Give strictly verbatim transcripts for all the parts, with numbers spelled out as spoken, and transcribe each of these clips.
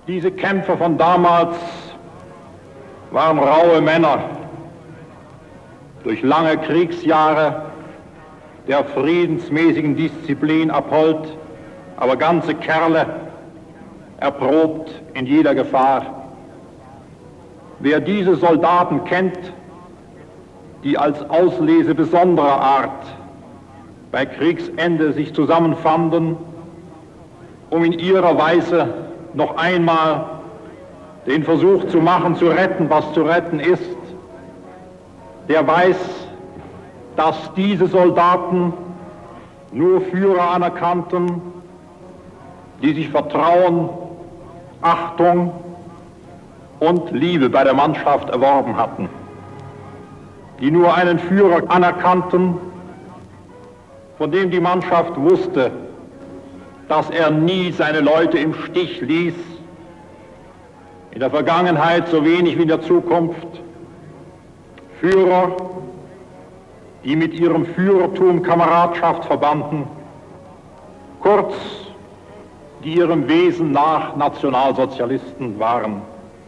Diese Kämpfer von damals waren raue Männer, durch lange Kriegsjahre der friedensmäßigen Disziplin abhold, aber ganze Kerle, erprobt in jeder Gefahr. Wer diese Soldaten kennt, die als Auslese besonderer Art bei Kriegsende sich zusammenfanden, um in ihrer Weise noch einmal den Versuch zu machen, zu retten, was zu retten ist, der weiß, dass diese Soldaten nur Führer anerkannten, die sich Vertrauen, Achtung und Liebe bei der Mannschaft erworben hatten, die nur einen Führer anerkannten, von dem die Mannschaft wusste, dass er nie seine Leute im Stich ließ, in der Vergangenheit so wenig wie in der Zukunft. Führer, die mit ihrem Führertum Kameradschaft verbanden, kurz, die ihrem Wesen nach Nationalsozialisten waren.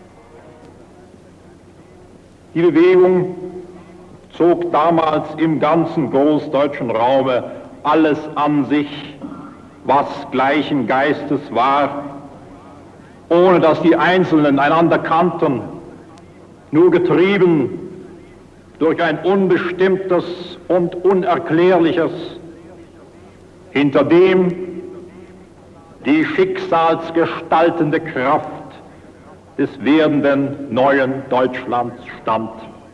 Die Bewegung zog damals im ganzen großdeutschen Raume alles an sich, was gleichen Geistes war, ohne dass die Einzelnen einander kannten, nur getrieben durch ein unbestimmtes und unerklärliches, hinter dem die schicksalsgestaltende Kraft des werdenden neuen Deutschlands stand.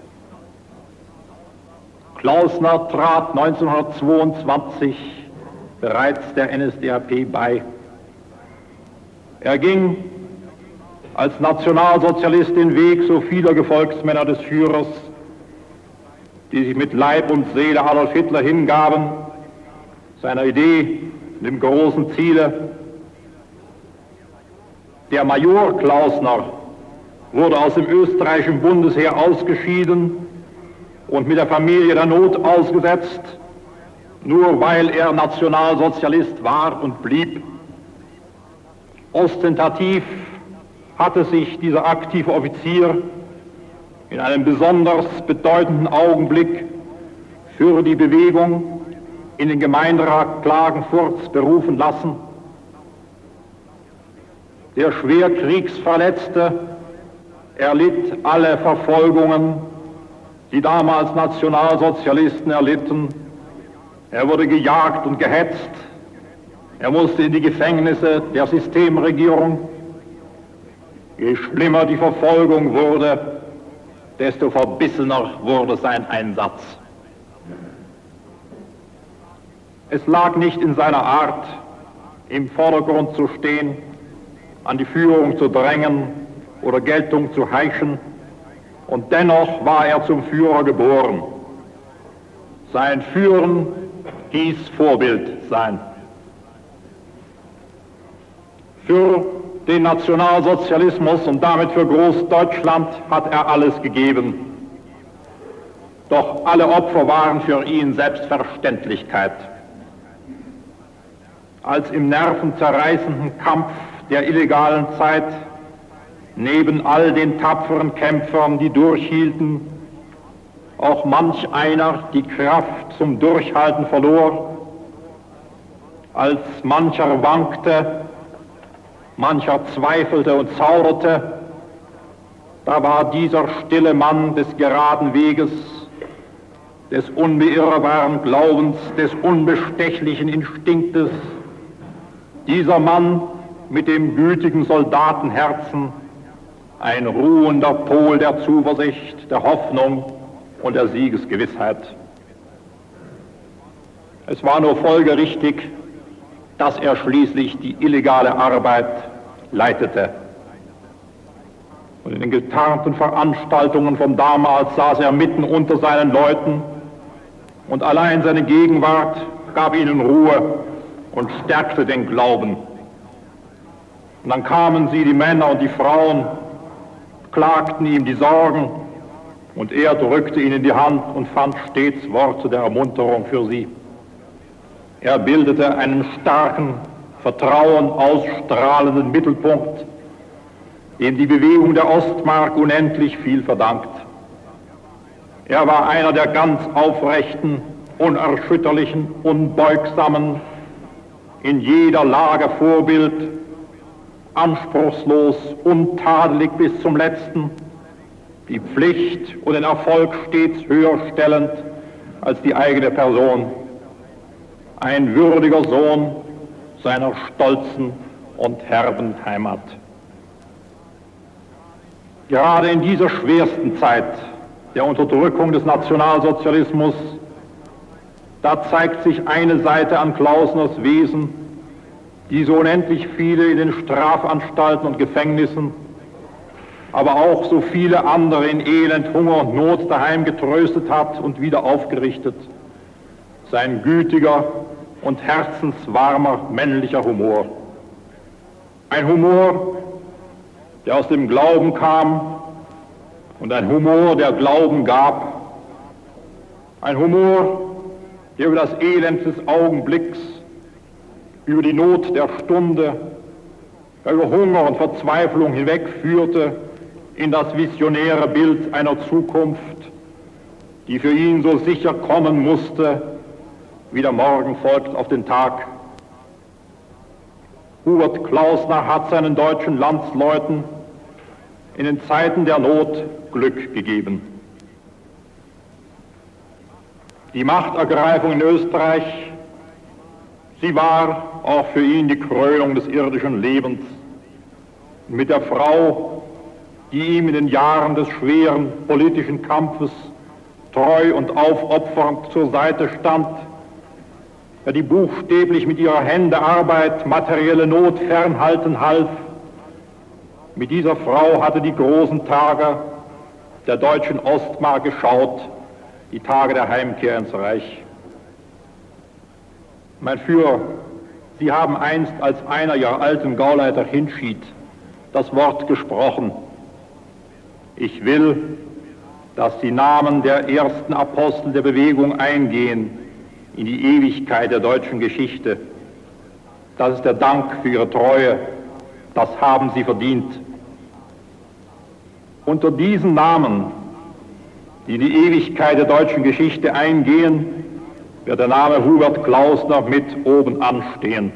Klausner trat neunzehnhundertzweiundzwanzig bereits der N S D A P bei. Er ging als Nationalsozialist den Weg so vieler Gefolgsmänner des Führers, die sich mit Leib und Seele Adolf Hitler hingaben, seiner Idee, dem großen Ziele. Der Major Klausner wurde aus dem österreichischen Bundesheer ausgeschieden und mit der Familie der Not ausgesetzt, nur weil er Nationalsozialist war und blieb. Ostentativ hatte sich dieser aktive Offizier in einem besonders bedeutenden Augenblick für die Bewegung in den Gemeinderat Klagenfurts berufen lassen. Der schwer Kriegsverletzte erlitt alle Verfolgungen, die damals Nationalsozialisten erlitten. Er wurde gejagt und gehetzt. Er musste in die Gefängnisse der Systemregierung. Je schlimmer die Verfolgung wurde, desto verbissener wurde sein Einsatz. Es lag nicht in seiner Art, im Vordergrund zu stehen, an die Führung zu drängen oder Geltung zu heischen, und dennoch war er zum Führer geboren. Sein Führen hieß Vorbild sein. Für den Nationalsozialismus und damit für Großdeutschland hat er alles gegeben. Doch alle Opfer waren für ihn Selbstverständlichkeit. Als im nervenzerreißenden Kampf der illegalen Zeit neben all den tapferen Kämpfern, die durchhielten, auch manch einer die Kraft zum Durchhalten verlor, als mancher wankte, mancher zweifelte und zauderte, da war dieser stille Mann des geraden Weges, des unbeirrbaren Glaubens, des unbestechlichen Instinktes, dieser Mann mit dem gütigen Soldatenherzen, ein ruhender Pol der Zuversicht, der Hoffnung und der Siegesgewissheit. Es war nur folgerichtig, dass er schließlich die illegale Arbeit leitete. Und in den getarnten Veranstaltungen von damals saß er mitten unter seinen Leuten, und allein seine Gegenwart gab ihnen Ruhe und stärkte den Glauben. Und dann kamen sie, die Männer und die Frauen, klagten ihm die Sorgen, und er drückte ihnen die Hand und fand stets Worte der Ermunterung für sie. Er bildete einen starken, Vertrauen ausstrahlenden Mittelpunkt dem die Bewegung der Ostmark unendlich viel verdankt. Er war einer der ganz aufrechten, unerschütterlichen, unbeugsamen, in jeder Lage Vorbild, anspruchslos, untadelig bis zum Letzten, die Pflicht und den Erfolg stets höher stellend als die eigene Person. Ein würdiger Sohn seiner stolzen und herben Heimat. Gerade in dieser schwersten Zeit der Unterdrückung des Nationalsozialismus, da zeigt sich eine Seite an Klausners Wesen, die so unendlich viele in den Strafanstalten und Gefängnissen, aber auch so viele andere in Elend, Hunger und Not daheim getröstet hat und wieder aufgerichtet. Sein gütiger und herzenswarmer männlicher Humor. Ein Humor, der aus dem Glauben kam und ein Humor, der Glauben gab. Ein Humor, der über das Elend des Augenblicks, über die Not der Stunde, über Hunger und Verzweiflung hinwegführte in das visionäre Bild einer Zukunft, die für ihn so sicher kommen musste, wie der Morgen folgt auf den Tag. Hubert Klausner hat seinen deutschen Landsleuten in den Zeiten der Not Glück gegeben. Die Machtergreifung in Österreich, sie war auch für ihn die Krönung des irdischen Lebens. Mit der Frau, die ihm in den Jahren des schweren politischen Kampfes treu und aufopfernd zur Seite stand, der die buchstäblich mit ihrer Hände Arbeit materielle Not fernhalten half. Mit dieser Frau hatte die großen Tage der deutschen Ostmark geschaut, die Tage der Heimkehr ins Reich. Mein Führer, Sie haben einst als einer Ihrer alten Gauleiter hinschied das Wort gesprochen: Ich will, dass die Namen der ersten Apostel der Bewegung eingehen in die Ewigkeit der deutschen Geschichte. Das ist der Dank für Ihre Treue. Das haben Sie verdient. Unter diesen Namen, die in die Ewigkeit der deutschen Geschichte eingehen, wird der Name Hubert Klausner mit oben anstehen.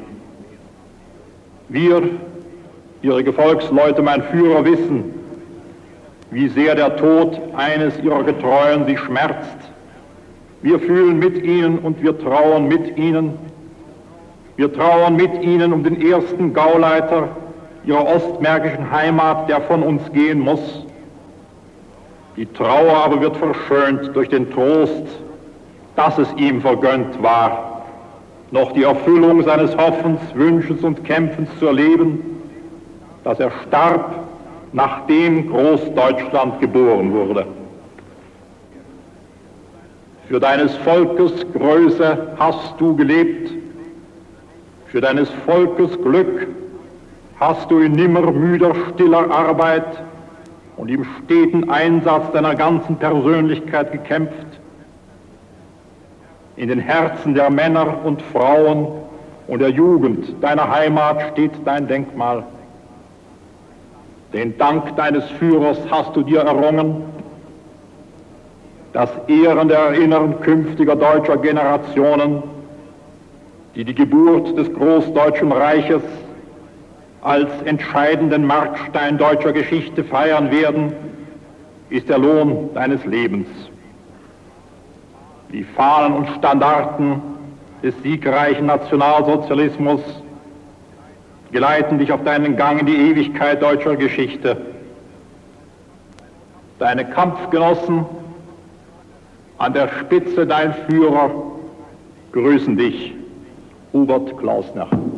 Wir, Ihre Gefolgsleute, mein Führer, wissen, wie sehr der Tod eines Ihrer Getreuen Sie schmerzt. Wir fühlen mit Ihnen und wir trauern mit Ihnen. Wir trauern mit Ihnen um den ersten Gauleiter Ihrer ostmärkischen Heimat, der von uns gehen muss. Die Trauer aber wird verschönt durch den Trost, dass es ihm vergönnt war, noch die Erfüllung seines Hoffens, Wünschens und Kämpfens zu erleben, dass er starb, nachdem Großdeutschland geboren wurde. Für deines Volkes Größe hast du gelebt, für deines Volkes Glück hast du in nimmer müder, stiller Arbeit und im steten Einsatz deiner ganzen Persönlichkeit gekämpft. In den Herzen der Männer und Frauen und der Jugend deiner Heimat steht dein Denkmal. Den Dank deines Führers hast du dir errungen. Das ehrende Erinnern künftiger deutscher Generationen, die die Geburt des Großdeutschen Reiches als entscheidenden Markstein deutscher Geschichte feiern werden, ist der Lohn deines Lebens. Die Fahnen und Standarten des siegreichen Nationalsozialismus geleiten dich auf deinen Gang in die Ewigkeit deutscher Geschichte. Deine Kampfgenossen, an der Spitze dein Führer, grüßen dich, Hubert Klausner.